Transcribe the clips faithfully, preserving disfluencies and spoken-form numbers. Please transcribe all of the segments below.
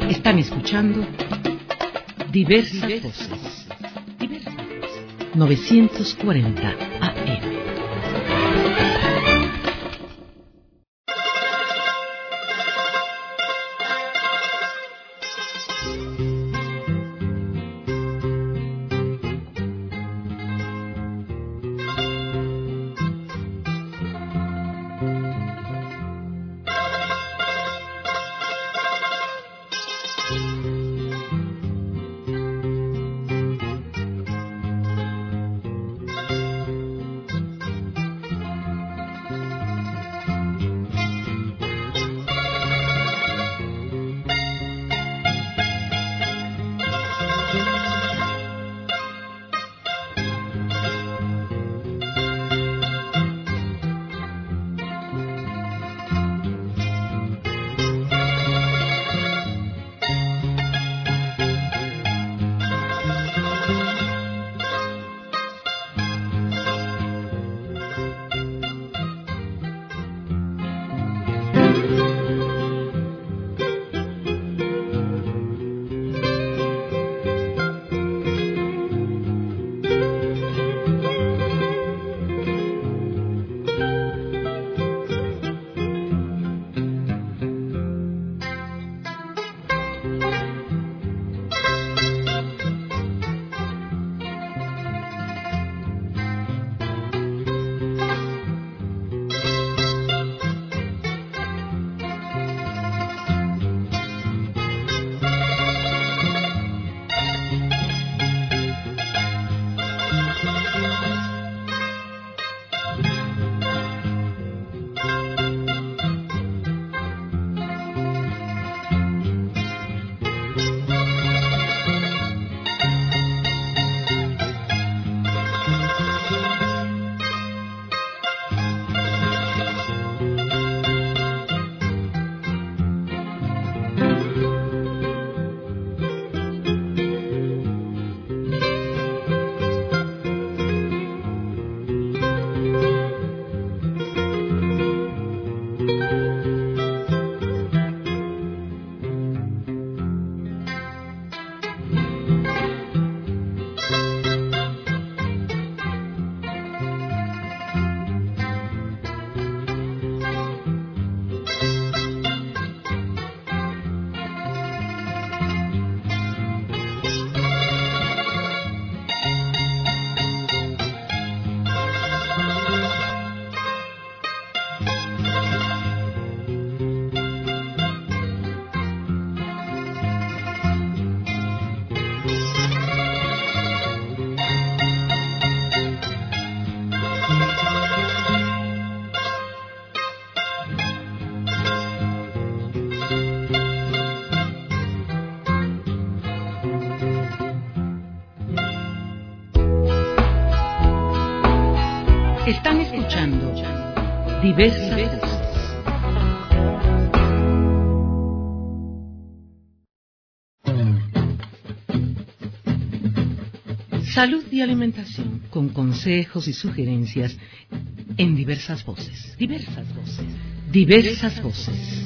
Están escuchando Diversas Voces. Diversas Voces. novecientos cuarenta A M. Están escuchando Diversas Voces. Salud y alimentación, con consejos y sugerencias en Diversas Voces. Diversas Voces. Diversas Voces.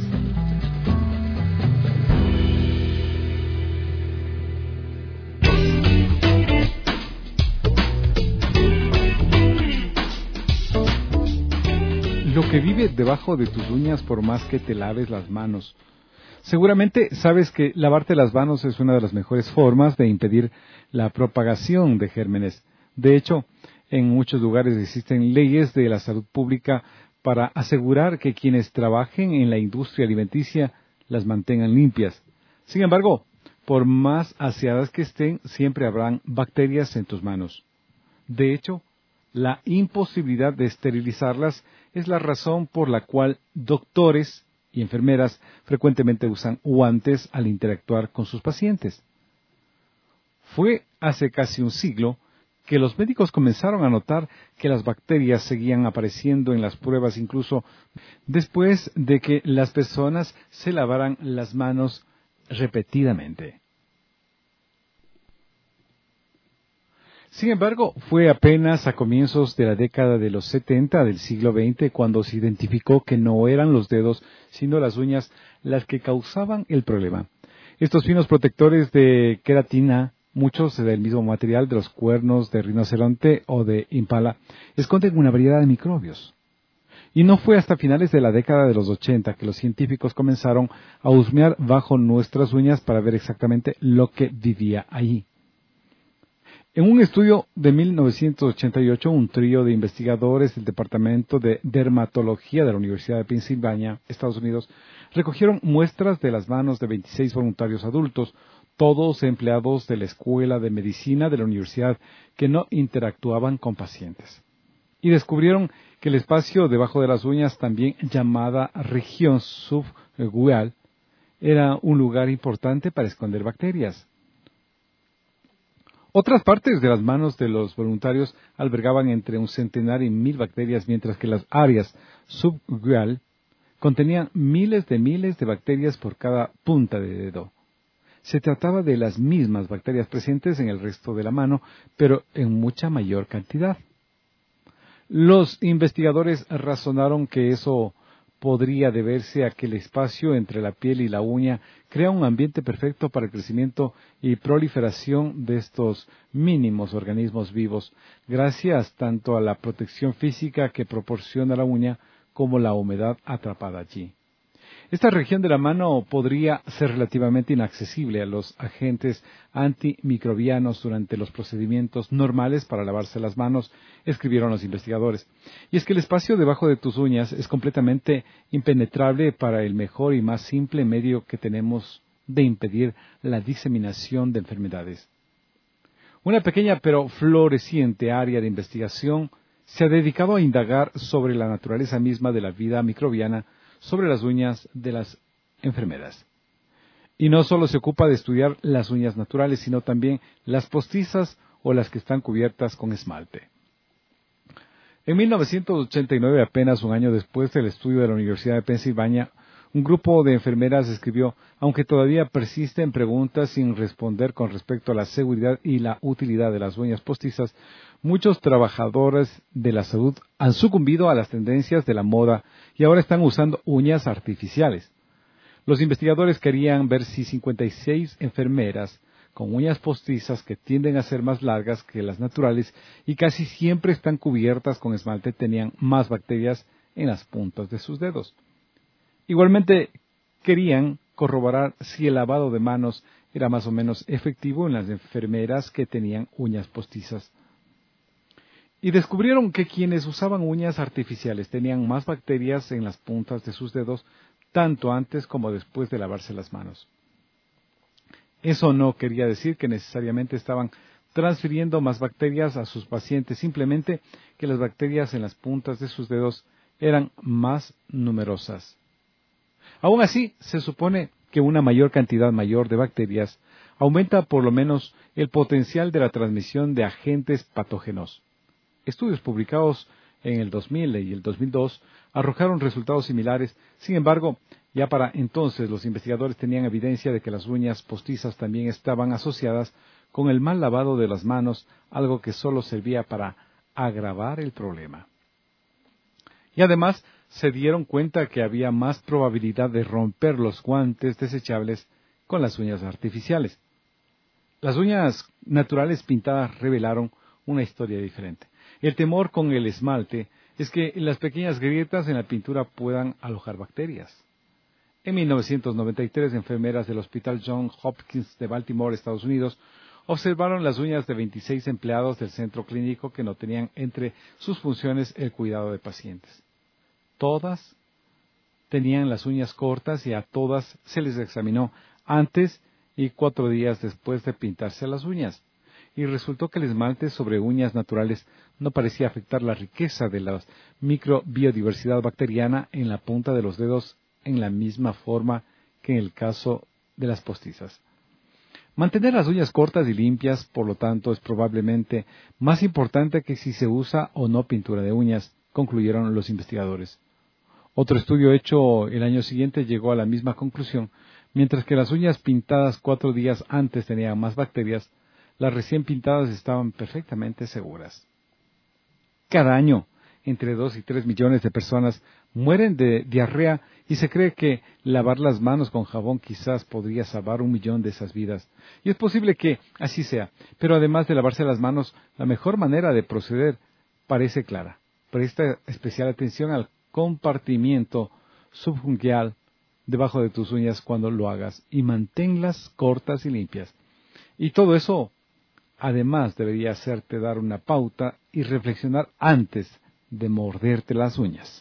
Lo que vive debajo de tus uñas por más que te laves las manos. Seguramente sabes que lavarte las manos es una de las mejores formas de impedir la propagación de gérmenes. De hecho, en muchos lugares existen leyes de la salud pública para asegurar que quienes trabajen en la industria alimenticia las mantengan limpias. Sin embargo, por más aseadas que estén, siempre habrán bacterias en tus manos. De hecho, la imposibilidad de esterilizarlas es la razón por la cual doctores y enfermeras frecuentemente usan guantes al interactuar con sus pacientes. Fue hace casi un siglo que los médicos comenzaron a notar que las bacterias seguían apareciendo en las pruebas incluso después de que las personas se lavaran las manos repetidamente. Sin embargo, fue apenas a comienzos de la década de los setenta del siglo veinte cuando se identificó que no eran los dedos, sino las uñas, las que causaban el problema. Estos finos protectores de queratina, muchos del mismo material de los cuernos de rinoceronte o de impala, esconden una variedad de microbios. Y no fue hasta finales de la década de los ochenta que los científicos comenzaron a husmear bajo nuestras uñas para ver exactamente lo que vivía allí. En un estudio de mil novecientos ochenta y ocho, un trío de investigadores del Departamento de Dermatología de la Universidad de Pensilvania, Estados Unidos, recogieron muestras de las manos de veintiséis voluntarios adultos, todos empleados de la Escuela de Medicina de la Universidad que no interactuaban con pacientes. Y descubrieron que el espacio debajo de las uñas, también llamada región subgual, era un lugar importante para esconder bacterias. Otras partes de las manos de los voluntarios albergaban entre un centenar y mil bacterias, mientras que las áreas subgual contenían miles de miles de bacterias por cada punta de dedo. Se trataba de las mismas bacterias presentes en el resto de la mano, pero en mucha mayor cantidad. Los investigadores razonaron que eso podría deberse a que el espacio entre la piel y la uña crea un ambiente perfecto para el crecimiento y proliferación de estos mínimos organismos vivos, gracias tanto a la protección física que proporciona la uña como la humedad atrapada allí. Esta región de la mano podría ser relativamente inaccesible a los agentes antimicrobianos durante los procedimientos normales para lavarse las manos, escribieron los investigadores. Y es que el espacio debajo de tus uñas es completamente impenetrable para el mejor y más simple medio que tenemos de impedir la diseminación de enfermedades. Una pequeña pero floreciente área de investigación se ha dedicado a indagar sobre la naturaleza misma de la vida microbiana sobre las uñas de las enfermeras. Y no solo se ocupa de estudiar las uñas naturales, sino también las postizas o las que están cubiertas con esmalte. En mil novecientos ochenta y nueve, apenas un año después del estudio de la Universidad de Pensilvania, un grupo de enfermeras escribió: aunque todavía persisten preguntas sin responder con respecto a la seguridad y la utilidad de las uñas postizas, muchos trabajadores de la salud han sucumbido a las tendencias de la moda y ahora están usando uñas artificiales. Los investigadores querían ver si cincuenta y seis enfermeras con uñas postizas que tienden a ser más largas que las naturales y casi siempre están cubiertas con esmalte tenían más bacterias en las puntas de sus dedos. Igualmente querían corroborar si el lavado de manos era más o menos efectivo en las enfermeras que tenían uñas postizas. Y descubrieron que quienes usaban uñas artificiales tenían más bacterias en las puntas de sus dedos, tanto antes como después de lavarse las manos. Eso no quería decir que necesariamente estaban transfiriendo más bacterias a sus pacientes, simplemente que las bacterias en las puntas de sus dedos eran más numerosas. Aún así, se supone que una mayor cantidad mayor de bacterias aumenta por lo menos el potencial de la transmisión de agentes patógenos. Estudios publicados en el dos mil y el dos mil dos arrojaron resultados similares. Sin embargo, ya para entonces los investigadores tenían evidencia de que las uñas postizas también estaban asociadas con el mal lavado de las manos, algo que solo servía para agravar el problema. Y además se dieron cuenta que había más probabilidad de romper los guantes desechables con las uñas artificiales. Las uñas naturales pintadas revelaron una historia diferente. El temor con el esmalte es que las pequeñas grietas en la pintura puedan alojar bacterias. En mil novecientos noventa y tres, enfermeras del Hospital Johns Hopkins de Baltimore, Estados Unidos, observaron las uñas de veintiséis empleados del centro clínico que no tenían entre sus funciones el cuidado de pacientes. Todas tenían las uñas cortas y a todas se les examinó antes y cuatro días después de pintarse las uñas. Y resultó que el esmalte sobre uñas naturales no parecía afectar la riqueza de la microbiodiversidad bacteriana en la punta de los dedos en la misma forma que en el caso de las postizas. Mantener las uñas cortas y limpias, por lo tanto, es probablemente más importante que si se usa o no pintura de uñas, concluyeron los investigadores. Otro estudio hecho el año siguiente llegó a la misma conclusión. Mientras que las uñas pintadas cuatro días antes tenían más bacterias, las recién pintadas estaban perfectamente seguras. Cada año, entre dos y tres millones de personas mueren de diarrea y se cree que lavar las manos con jabón quizás podría salvar un millón de esas vidas. Y es posible que así sea, pero además de lavarse las manos, la mejor manera de proceder parece clara. Presta especial atención al compartimiento subungual debajo de tus uñas cuando lo hagas y manténlas cortas y limpias. Y todo eso, además, debería hacerte dar una pauta y reflexionar antes de morderte las uñas.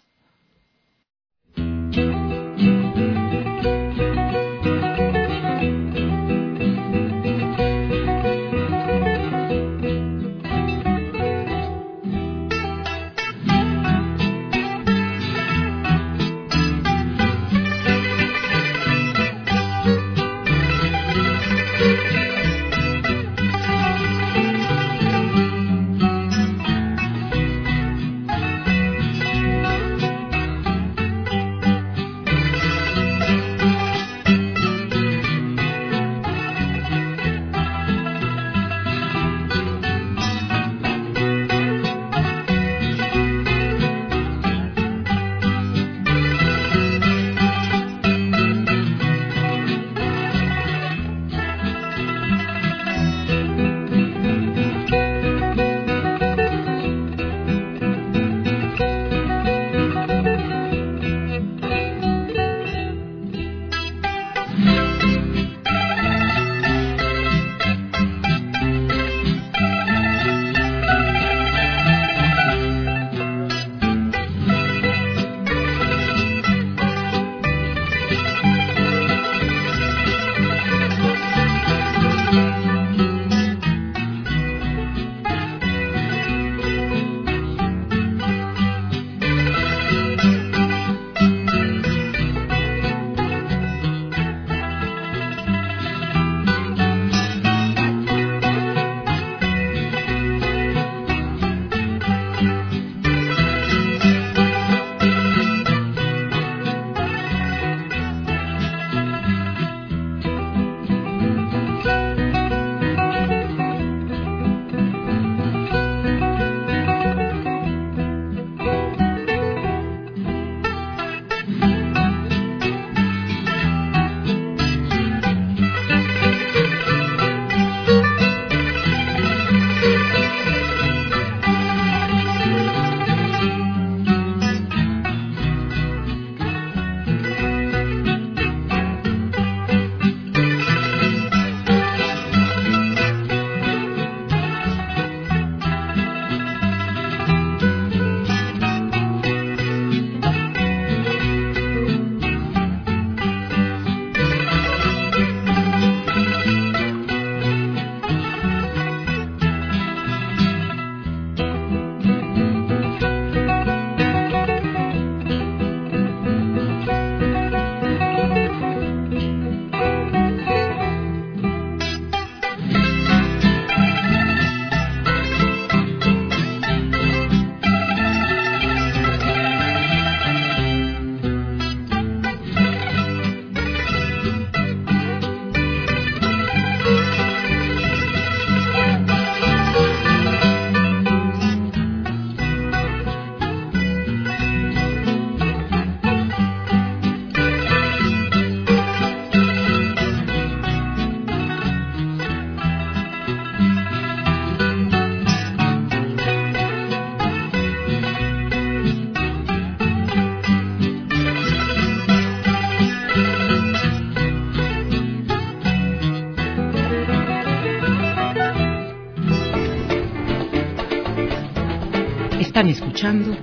Están escuchando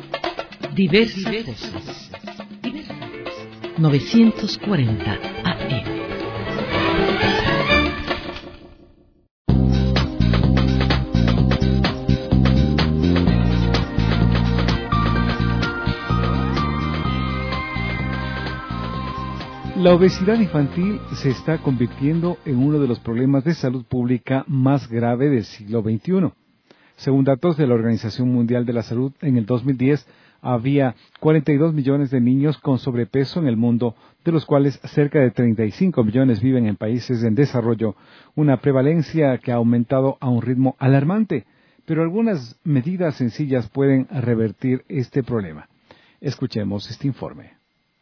Diversas Voces. novecientos cuarenta A M. La obesidad infantil se está convirtiendo en uno de los problemas de salud pública más grave del siglo veintiuno. Según datos de la Organización Mundial de la Salud, en el dos mil diez había cuarenta y dos millones de niños con sobrepeso en el mundo, de los cuales cerca de treinta y cinco millones viven en países en desarrollo, una prevalencia que ha aumentado a un ritmo alarmante, pero algunas medidas sencillas pueden revertir este problema. Escuchemos este informe.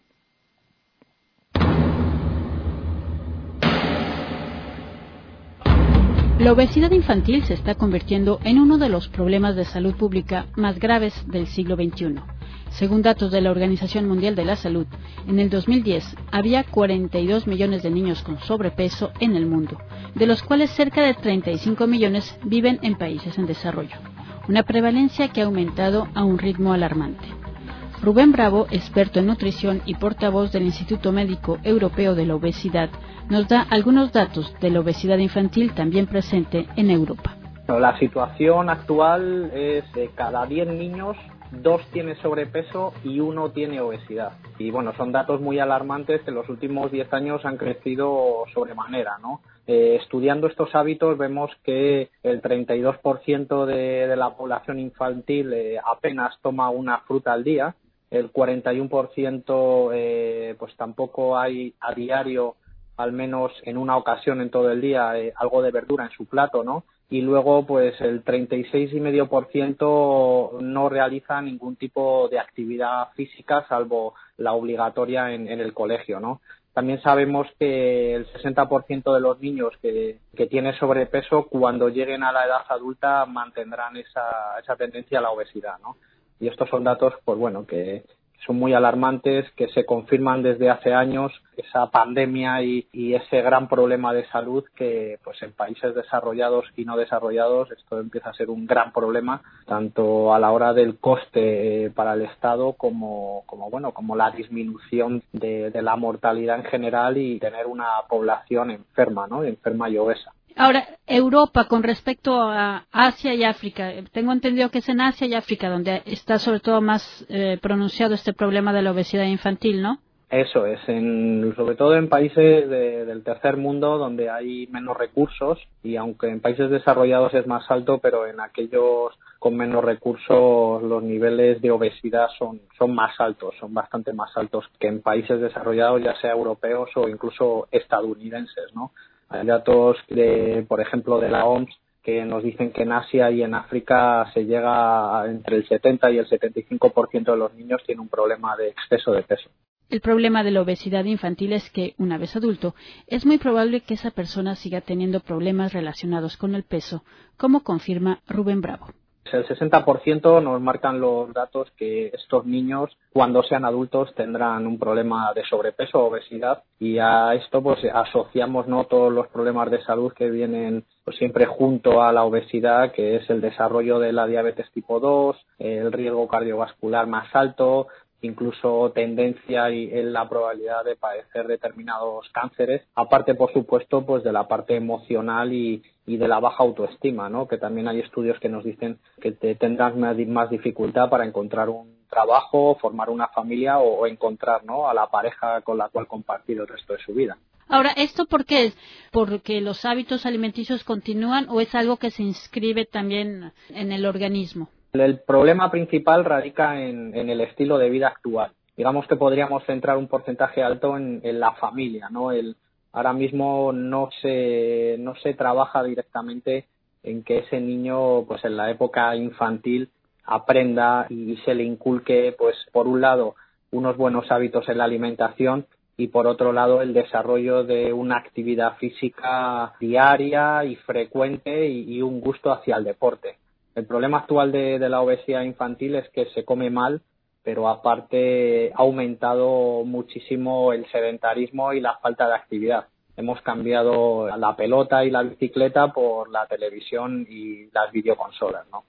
La obesidad infantil se está convirtiendo en uno de los problemas de salud pública más graves del siglo veintiuno. Según datos de la Organización Mundial de la Salud, en el dos mil diez había cuarenta y dos millones de niños con sobrepeso en el mundo, de los cuales cerca de treinta y cinco millones viven en países en desarrollo, una prevalencia que ha aumentado a un ritmo alarmante. Rubén Bravo, experto en nutrición y portavoz del Instituto Médico Europeo de la Obesidad, nos da algunos datos de la obesidad infantil también presente en Europa. La situación actual es de cada diez niños, dos tienen sobrepeso y uno tiene obesidad. Y bueno, son datos muy alarmantes que en los últimos diez años han crecido sobremanera, ¿no? Eh, estudiando estos hábitos vemos que el treinta y dos por ciento de, de la población infantil eh, apenas toma una fruta al día, el cuarenta y uno por ciento eh, pues tampoco hay a diario, al menos en una ocasión en todo el día, eh, algo de verdura en su plato, ¿no? Y luego pues el treinta y seis coma cinco por ciento no realiza ningún tipo de actividad física salvo la obligatoria en, en el colegio, ¿no? También sabemos que el sesenta por ciento de los niños que, que tienen sobrepeso, cuando lleguen a la edad adulta, mantendrán esa, esa tendencia a la obesidad, ¿no? Y estos son datos, pues bueno, que son muy alarmantes, que se confirman desde hace años, esa pandemia y, y ese gran problema de salud que pues en países desarrollados y no desarrollados esto empieza a ser un gran problema, tanto a la hora del coste eh, para el Estado como, como bueno, como la disminución de, de la mortalidad en general y tener una población enferma, ¿no? Enferma y obesa. Ahora, Europa, con respecto a Asia y África, tengo entendido que es en Asia y África donde está sobre todo más eh, pronunciado este problema de la obesidad infantil, ¿no? Eso es, en, sobre todo en países de, del tercer mundo donde hay menos recursos y aunque en países desarrollados es más alto, pero en aquellos con menos recursos los niveles de obesidad son, son más altos, son bastante más altos que en países desarrollados, ya sea europeos o incluso estadounidenses, ¿no? Hay datos, de, por ejemplo, de la O M S que nos dicen que en Asia y en África se llega a entre el setenta y el setenta y cinco por ciento de los niños tienen un problema de exceso de peso. El problema de la obesidad infantil es que, una vez adulto, es muy probable que esa persona siga teniendo problemas relacionados con el peso, como confirma Rubén Bravo. El sesenta por ciento nos marcan los datos que estos niños, cuando sean adultos, tendrán un problema de sobrepeso o obesidad y a esto pues asociamos no todos los problemas de salud que vienen pues siempre junto a la obesidad, que es el desarrollo de la diabetes tipo dos, el riesgo cardiovascular más alto, incluso tendencia y en la probabilidad de padecer determinados cánceres, aparte por supuesto pues de la parte emocional y, y de la baja autoestima, ¿no? Que también hay estudios que nos dicen que te tendrás más, más dificultad para encontrar un trabajo, formar una familia o, o encontrar, ¿no? A la pareja con la cual compartir el resto de su vida. Ahora, ¿esto por qué es? ¿Porque los hábitos alimenticios continúan o es algo que se inscribe también en el organismo? El problema principal radica en, en el estilo de vida actual. Digamos que podríamos centrar un porcentaje alto en, en la familia, ¿no? El, ahora mismo no se, no se trabaja directamente en que ese niño, pues en la época infantil, aprenda y se le inculque, pues por un lado, unos buenos hábitos en la alimentación y por otro lado el desarrollo de una actividad física diaria y frecuente y, y un gusto hacia el deporte. El problema actual de, de la obesidad infantil es que se come mal, pero aparte ha aumentado muchísimo el sedentarismo y la falta de actividad. Hemos cambiado la pelota y la bicicleta por la televisión y las videoconsolas, ¿no?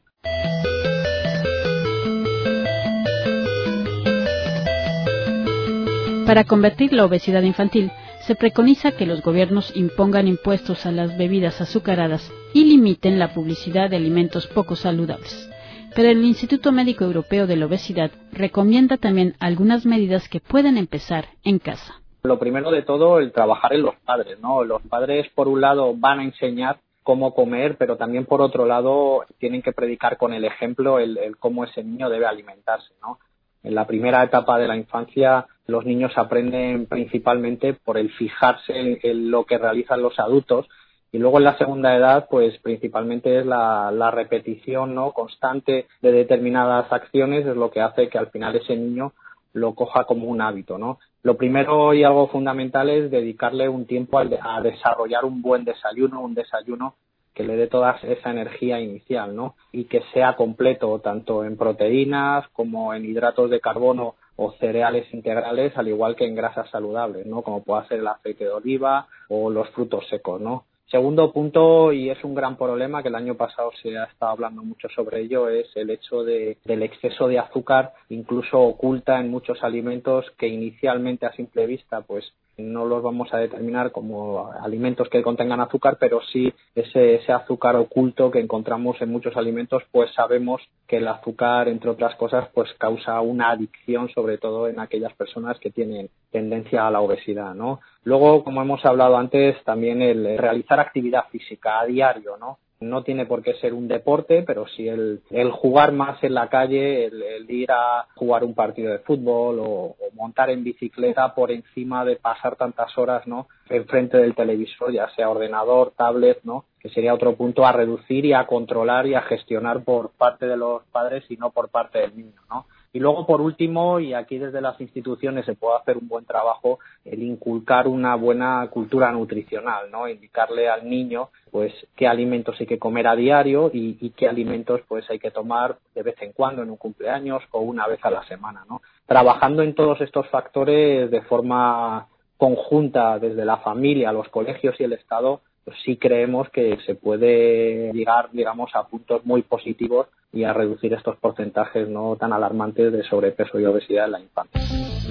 Para combatir la obesidad infantil, se preconiza que los gobiernos impongan impuestos a las bebidas azucaradas y limiten la publicidad de alimentos poco saludables. Pero el Instituto Médico Europeo de la Obesidad recomienda también algunas medidas que pueden empezar en casa. Lo primero de todo, el trabajar en los padres, ¿no? Los padres, por un lado, van a enseñar cómo comer, pero también, por otro lado, tienen que predicar con el ejemplo el, el cómo ese niño debe alimentarse, ¿no? En la primera etapa de la infancia, los niños aprenden principalmente por el fijarse en, en lo que realizan los adultos Y luego en la segunda edad, pues principalmente es la, la repetición, ¿no?, constante de determinadas acciones, es lo que hace que al final ese niño lo coja como un hábito, ¿no? Lo primero y algo fundamental es dedicarle un tiempo a, a desarrollar un buen desayuno, un desayuno que le dé toda esa energía inicial, ¿no? Y que sea completo tanto en proteínas como en hidratos de carbono o cereales integrales, al igual que en grasas saludables, ¿no?, como pueda ser el aceite de oliva o los frutos secos, ¿no? Segundo punto, y es un gran problema que el año pasado se ha estado hablando mucho sobre ello, es el hecho de, del exceso de azúcar, incluso oculta en muchos alimentos que inicialmente a simple vista pues no los vamos a determinar como alimentos que contengan azúcar, pero sí ese, ese azúcar oculto que encontramos en muchos alimentos, pues sabemos que el azúcar, entre otras cosas, pues causa una adicción, sobre todo en aquellas personas que tienen tendencia a la obesidad, ¿no? Luego, como hemos hablado antes, también el realizar actividad física a diario, ¿no? No tiene por qué ser un deporte, pero sí el, el jugar más en la calle, el, el ir a jugar un partido de fútbol o, o montar en bicicleta por encima de pasar tantas horas, ¿no?, enfrente del televisor, ya sea ordenador, tablet, ¿no?, que sería otro punto a reducir y a controlar y a gestionar por parte de los padres y no por parte del niño, ¿no? Y luego, por último, y aquí desde las instituciones se puede hacer un buen trabajo, el inculcar una buena cultura nutricional, ¿no? Indicarle al niño, pues, qué alimentos hay que comer a diario y, y qué alimentos, pues, hay que tomar de vez en cuando en un cumpleaños o una vez a la semana, ¿no? Trabajando en todos estos factores de forma conjunta desde la familia, los colegios y el Estado, pues sí creemos que se puede llegar, digamos, a puntos muy positivos y a reducir estos porcentajes no tan alarmantes de sobrepeso y obesidad en la infancia.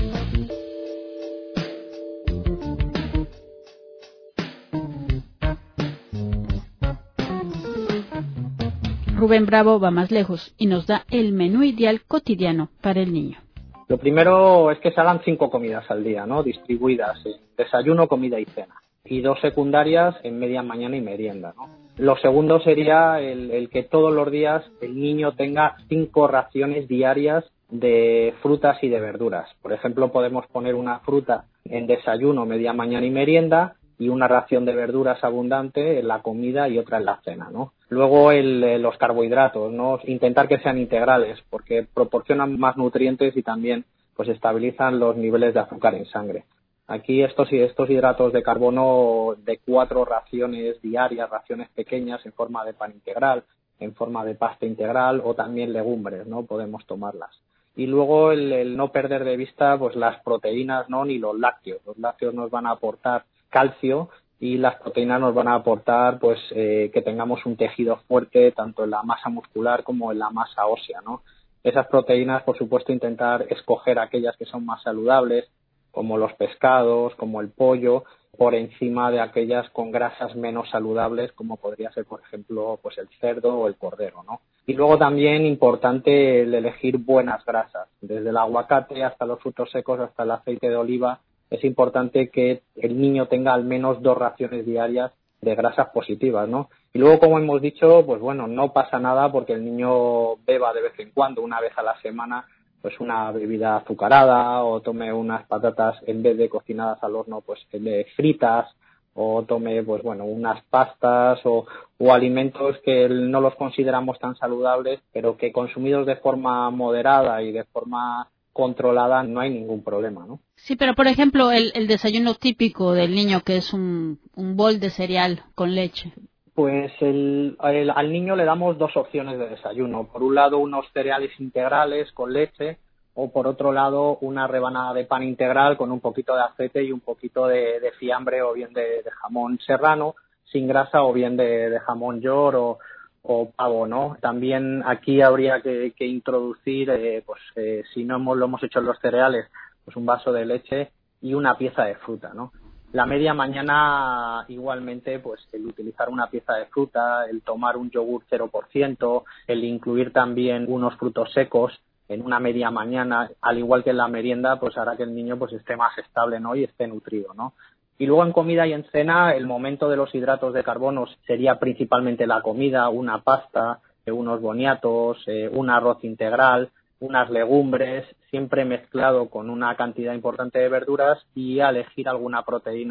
Rubén Bravo va más lejos y nos da el menú ideal cotidiano para el niño. Lo primero es que se hagan cinco comidas al día, ¿no?, distribuidas en desayuno, comida y cena, y dos secundarias en media mañana y merienda, ¿no? Lo segundo sería el, el que todos los días el niño tenga cinco raciones diarias de frutas y de verduras. Por ejemplo, podemos poner una fruta en desayuno, media mañana y merienda, y una ración de verduras abundante en la comida y otra en la cena, ¿no? Luego el, los carbohidratos, ¿no?, intentar que sean integrales porque proporcionan más nutrientes y también pues estabilizan los niveles de azúcar en sangre. Aquí estos, estos hidratos de carbono de cuatro raciones diarias, raciones pequeñas en forma de pan integral, en forma de pasta integral o también legumbres, ¿no?, podemos tomarlas. Y luego el, el no perder de vista pues las proteínas, ¿no?, ni los lácteos. Los lácteos nos van a aportar calcio y las proteínas nos van a aportar pues eh, que tengamos un tejido fuerte tanto en la masa muscular como en la masa ósea, ¿no? Esas proteínas, por supuesto, intentar escoger aquellas que son más saludables, como los pescados, como el pollo, por encima de aquellas con grasas menos saludables, como podría ser, por ejemplo, pues el cerdo o el cordero, ¿no? Y luego también importante el elegir buenas grasas, desde el aguacate hasta los frutos secos, hasta el aceite de oliva. Es importante que el niño tenga al menos dos raciones diarias de grasas positivas, ¿no? Y luego, como hemos dicho, pues bueno, no pasa nada porque el niño beba de vez en cuando, una vez a la semana, pues una bebida azucarada o tome unas patatas en vez de cocinadas al horno, pues de fritas, o tome, pues bueno, unas pastas o, o alimentos que no los consideramos tan saludables, pero que consumidos de forma moderada y de forma controlada no hay ningún problema, ¿no? Sí, pero por ejemplo, el, el desayuno típico del niño, que es un, un bol de cereal con leche. Pues el, el, al niño le damos dos opciones de desayuno. Por un lado, unos cereales integrales con leche, o por otro lado, una rebanada de pan integral con un poquito de aceite y un poquito de, de fiambre o bien de, de jamón serrano, sin grasa, o bien de, de jamón york o, o pavo, ¿no? También aquí habría que, que introducir, eh, pues eh, si no hemos, lo hemos hecho en los cereales, pues un vaso de leche y una pieza de fruta, ¿no? La media mañana igualmente, pues el utilizar una pieza de fruta, el tomar un yogur cero por ciento, el incluir también unos frutos secos en una media mañana, al igual que en la merienda, pues hará que el niño pues esté más estable, ¿no?, y esté nutrido, ¿no? Y luego en comida y en cena, el momento de los hidratos de carbono sería principalmente la comida, una pasta, unos boniatos, eh, un arroz integral, unas legumbres, siempre mezclado con una cantidad importante de verduras, y a elegir alguna proteína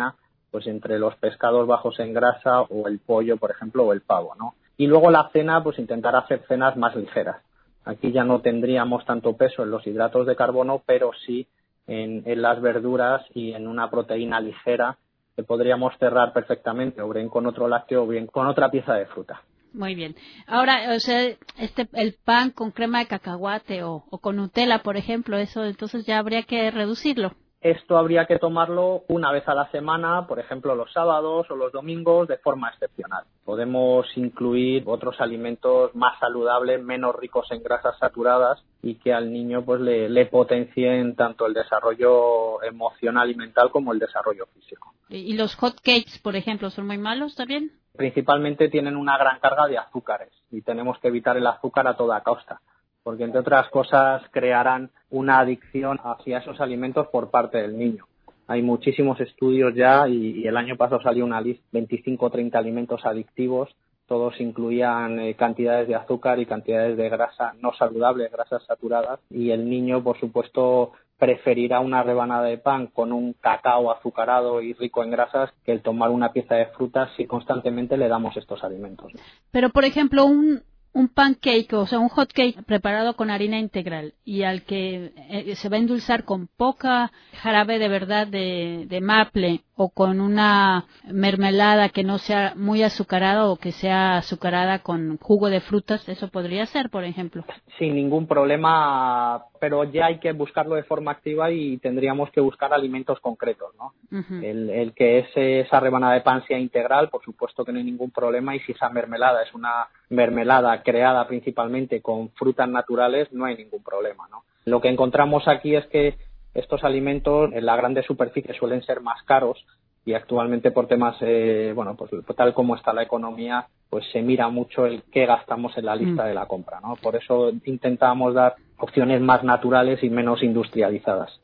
pues entre los pescados bajos en grasa o el pollo, por ejemplo, o el pavo, ¿no? Y luego la cena, pues intentar hacer cenas más ligeras. Aquí ya no tendríamos tanto peso en los hidratos de carbono, pero sí en, en las verduras y en una proteína ligera que podríamos cerrar perfectamente, o bien con otro lácteo o bien con otra pieza de fruta. Muy bien. Ahora, o sea, este, el pan con crema de cacahuate o, o con Nutella, por ejemplo, eso entonces ya habría que reducirlo. Esto habría que tomarlo una vez a la semana, por ejemplo, los sábados o los domingos, de forma excepcional. Podemos incluir otros alimentos más saludables, menos ricos en grasas saturadas y que al niño pues le, le potencien tanto el desarrollo emocional y mental como el desarrollo físico. ¿Y los hot cakes, por ejemplo, son muy malos también? Principalmente tienen una gran carga de azúcares y tenemos que evitar el azúcar a toda costa, porque entre otras cosas crearán una adicción hacia esos alimentos por parte del niño. Hay muchísimos estudios ya y, y el año pasado salió una lista de veinticinco o treinta alimentos adictivos. Todos incluían eh, cantidades de azúcar y cantidades de grasa no saludables, grasas saturadas, y el niño, por supuesto, preferirá una rebanada de pan con un cacao azucarado y rico en grasas que el tomar una pieza de fruta si constantemente le damos estos alimentos. Pero, por ejemplo, un un pancake, o sea, un hot cake preparado con harina integral y al que eh, se va a endulzar con poca jarabe de verdad de, de maple o con una mermelada que no sea muy azucarada o que sea azucarada con jugo de frutas, eso podría ser, por ejemplo. Sin ningún problema, pero ya hay que buscarlo de forma activa y tendríamos que buscar alimentos concretos, ¿no? Uh-huh. El, el que es esa rebanada de pan sea integral, por supuesto que no hay ningún problema, y si esa mermelada es una mermelada creada principalmente con frutas naturales, no hay ningún problema, ¿no? Lo que encontramos aquí es que estos alimentos en las grandes superficies suelen ser más caros y actualmente por temas, eh, bueno, pues tal como está la economía, pues se mira mucho el qué gastamos en la lista mm. de la compra, ¿no? Por eso intentamos dar opciones más naturales y menos industrializadas.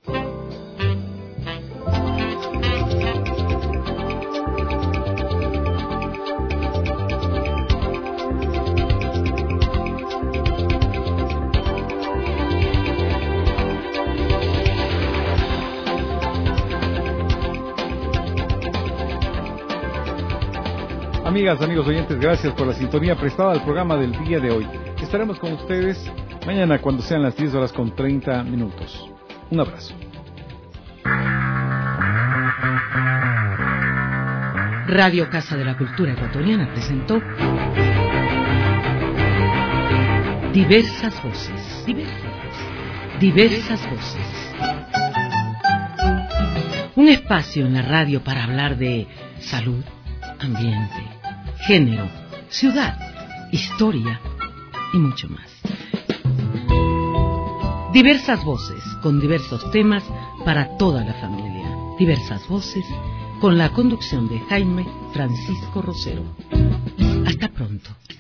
Amigas, amigos oyentes, gracias por la sintonía prestada al programa del día de hoy. Estaremos con ustedes mañana cuando sean las diez horas con treinta minutos. Un abrazo. Radio Casa de la Cultura Ecuatoriana presentó Diversas Voces. Diversas, diversas voces. Un espacio en la radio para hablar de salud, ambiente, género, ciudad, historia y mucho más. Diversas voces con diversos temas para toda la familia. Diversas voces con la conducción de Jaime Francisco Rosero. Hasta pronto.